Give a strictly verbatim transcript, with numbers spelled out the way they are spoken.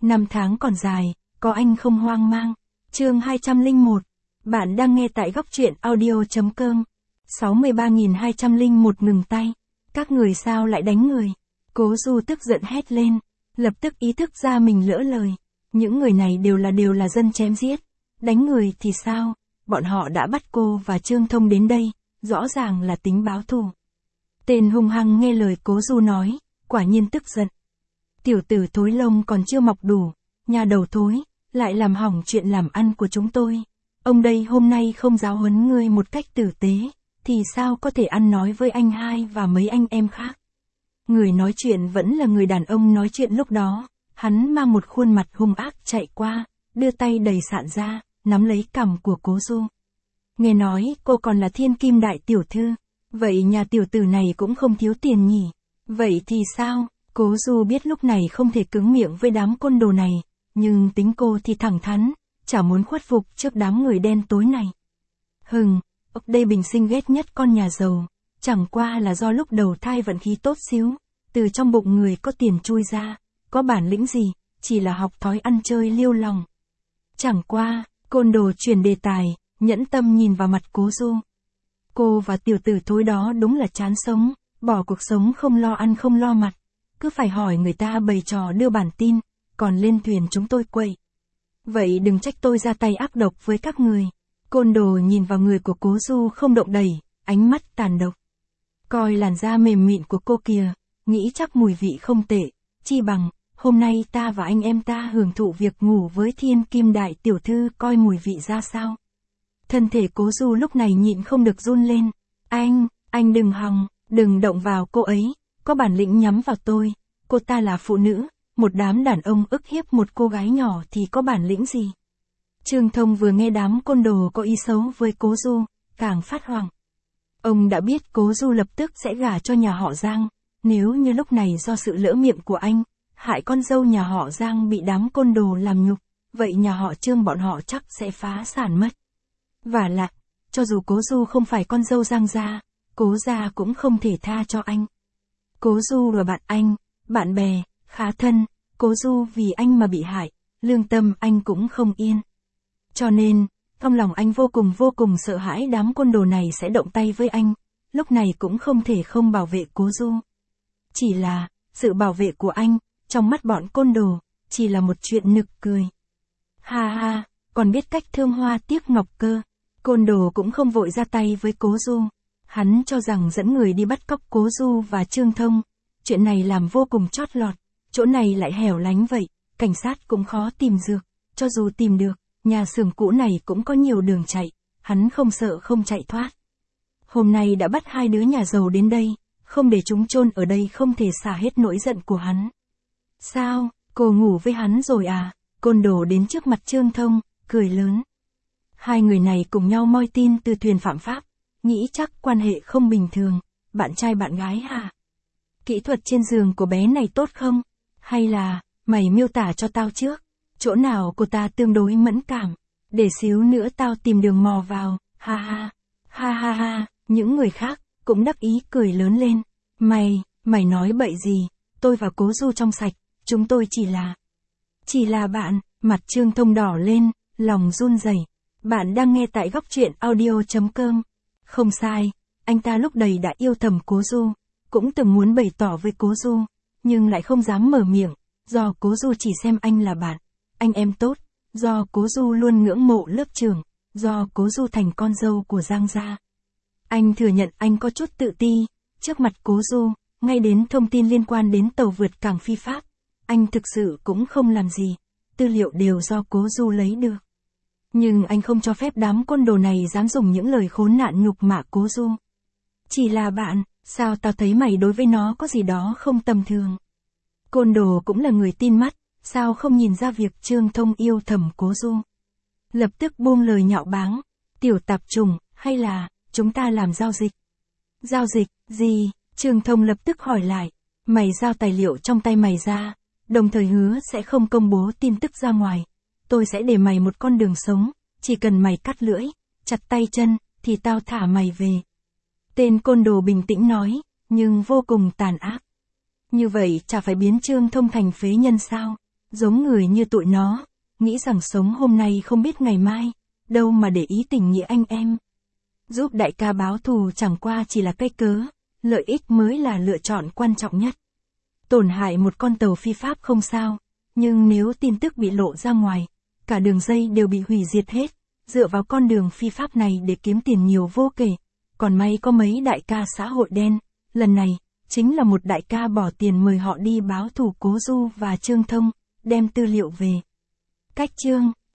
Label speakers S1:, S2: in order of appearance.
S1: Năm tháng còn dài, có anh không hoang mang. Chương hai trăm lẻ một. Bạn đang nghe tại góc truyện audio.com. sáu mươi ba nghìn hai trăm lẻ một ngừng tay. Các người sao lại đánh người? Cố Du tức giận hét lên, lập tức ý thức ra mình lỡ lời. Những người này đều là đều là dân chém giết. Đánh người thì sao? Bọn họ đã bắt cô và Trương Thông đến đây, rõ ràng là tính báo thù. Tên hung hăng nghe lời Cố Du nói, quả nhiên tức giận. Tiểu tử thối lông còn chưa mọc đủ, nhà đầu thối, lại làm hỏng chuyện làm ăn của chúng tôi. Ông đây hôm nay không giáo huấn ngươi một cách tử tế, thì sao có thể ăn nói với anh hai và mấy anh em khác. Người nói chuyện vẫn là người đàn ông nói chuyện lúc đó, hắn mang một khuôn mặt hung ác chạy qua, đưa tay đầy sạn ra, nắm lấy cằm của Cố Du. Nghe nói cô còn là thiên kim đại tiểu thư, vậy nhà tiểu tử này cũng không thiếu tiền nhỉ? Vậy thì sao? Cố Du biết lúc này không thể cứng miệng với đám côn đồ này, nhưng tính cô thì thẳng thắn, chả muốn khuất phục trước đám người đen tối này. Hừng, ốc đây bình sinh ghét nhất con nhà giàu, chẳng qua là do lúc đầu thai vận khí tốt xíu, từ trong bụng người có tiền chui ra, có bản lĩnh gì, chỉ là học thói ăn chơi liêu lòng. Chẳng qua, côn đồ chuyển đề tài, nhẫn tâm nhìn vào mặt Cố Du. Cô và tiểu tử thối đó đúng là chán sống, bỏ cuộc sống không lo ăn không lo mặc, cứ phải hỏi người ta bày trò đưa bản tin, còn lên thuyền chúng tôi quậy. Vậy đừng trách tôi ra tay ác độc với các người. Côn đồ nhìn vào người của Cố Du không động đẩy, ánh mắt tàn độc. Coi làn da mềm mịn của cô kìa, nghĩ chắc mùi vị không tệ, chi bằng, hôm nay ta và anh em ta hưởng thụ việc ngủ với thiên kim đại tiểu thư coi mùi vị ra sao. Thân thể Cố Du lúc này nhịn không được run lên. Anh, anh đừng hòng, đừng động vào cô ấy, có bản lĩnh nhắm vào tôi, cô ta là phụ nữ, một đám đàn ông ức hiếp một cô gái nhỏ thì có bản lĩnh gì. Trương Thông vừa nghe đám côn đồ có ý xấu với Cố Du, càng phát hoảng. Ông đã biết Cố Du lập tức sẽ gả cho nhà họ Giang, nếu như lúc này do sự lỡ miệng của anh, hại con dâu nhà họ Giang bị đám côn đồ làm nhục, vậy nhà họ Trương bọn họ chắc sẽ phá sản mất. Vả lại, cho dù Cố Du không phải con dâu Giang gia, Cố gia cũng không thể tha cho anh. Cố Du là bạn anh, bạn bè, khá thân, Cố Du vì anh mà bị hại, lương tâm anh cũng không yên. Cho nên, trong lòng anh vô cùng vô cùng sợ hãi đám côn đồ này sẽ động tay với anh, lúc này cũng không thể không bảo vệ Cố Du. Chỉ là, sự bảo vệ của anh, trong mắt bọn côn đồ, chỉ là một chuyện nực cười. Ha ha, còn biết cách thương hoa tiếc ngọc cơ. Côn đồ cũng không vội ra tay với Cố Du. Hắn cho rằng dẫn người đi bắt cóc Cố Du và Trương Thông, chuyện này làm vô cùng chót lọt, chỗ này lại hẻo lánh vậy, cảnh sát cũng khó tìm dược, cho dù tìm được, nhà xưởng cũ này cũng có nhiều đường chạy, hắn không sợ không chạy thoát. Hôm nay đã bắt hai đứa nhà giàu đến đây, không để chúng chôn ở đây không thể xả hết nỗi giận của hắn. Sao, cô ngủ với hắn rồi à? Côn đồ đến trước mặt Trương Thông, cười lớn. Hai người này cùng nhau moi tin từ thuyền phạm pháp, nghĩ chắc quan hệ không bình thường, bạn trai bạn gái hả? Kỹ thuật trên giường của bé này tốt không? Hay là, mày miêu tả cho tao trước, chỗ nào cô ta tương đối mẫn cảm, để xíu nữa tao tìm đường mò vào, ha ha, ha ha ha, những người khác, cũng đắc ý cười lớn lên. Mày, mày nói bậy gì, tôi và Cố Du trong sạch, chúng tôi chỉ là, chỉ là bạn, mặt Trương Thông đỏ lên, lòng run rẩy. Bạn đang nghe tại góc truyện audio.com. Không sai, anh ta lúc đầy đã yêu thầm Cố Du, cũng từng muốn bày tỏ với Cố Du, nhưng lại không dám mở miệng, do Cố Du chỉ xem anh là bạn, anh em tốt, do Cố Du luôn ngưỡng mộ lớp trưởng, do Cố Du thành con dâu của Giang gia. Anh thừa nhận anh có chút tự ti, trước mặt Cố Du, ngay đến thông tin liên quan đến tàu vượt cảng phi pháp, anh thực sự cũng không làm gì, tư liệu đều do Cố Du lấy được. Nhưng anh không cho phép đám côn đồ này dám dùng những lời khốn nạn nhục mạ Cố Du. Chỉ là bạn, sao tao thấy mày đối với nó có gì đó không tầm thường. Côn đồ cũng là người tin mắt, sao không nhìn ra việc Trương Thông yêu thầm Cố Du. Lập tức buông lời nhạo báng, tiểu tạp trùng, hay là, chúng ta làm giao dịch. Giao dịch, gì? Trương Thông lập tức hỏi lại, mày giao tài liệu trong tay mày ra, đồng thời hứa sẽ không công bố tin tức ra ngoài. Tôi sẽ để mày một con đường sống, chỉ cần mày cắt lưỡi, chặt tay chân, thì tao thả mày về. Tên côn đồ bình tĩnh nói, nhưng vô cùng tàn ác. Như vậy chả phải biến Trương Thông thành phế nhân sao? Giống người như tụi nó, nghĩ rằng sống hôm nay không biết ngày mai, đâu mà để ý tình nghĩa anh em. Giúp đại ca báo thù chẳng qua chỉ là cây cớ, lợi ích mới là lựa chọn quan trọng nhất. Tổn hại một con tàu phi pháp không sao, nhưng nếu tin tức bị lộ ra ngoài, cả đường dây đều bị hủy diệt hết, dựa vào con đường phi pháp này để kiếm tiền nhiều vô kể. Còn may có mấy đại ca xã hội đen, lần này, chính là một đại ca bỏ tiền mời họ đi báo thù Cố Du và Trương Thông, đem tư liệu về. Cách chương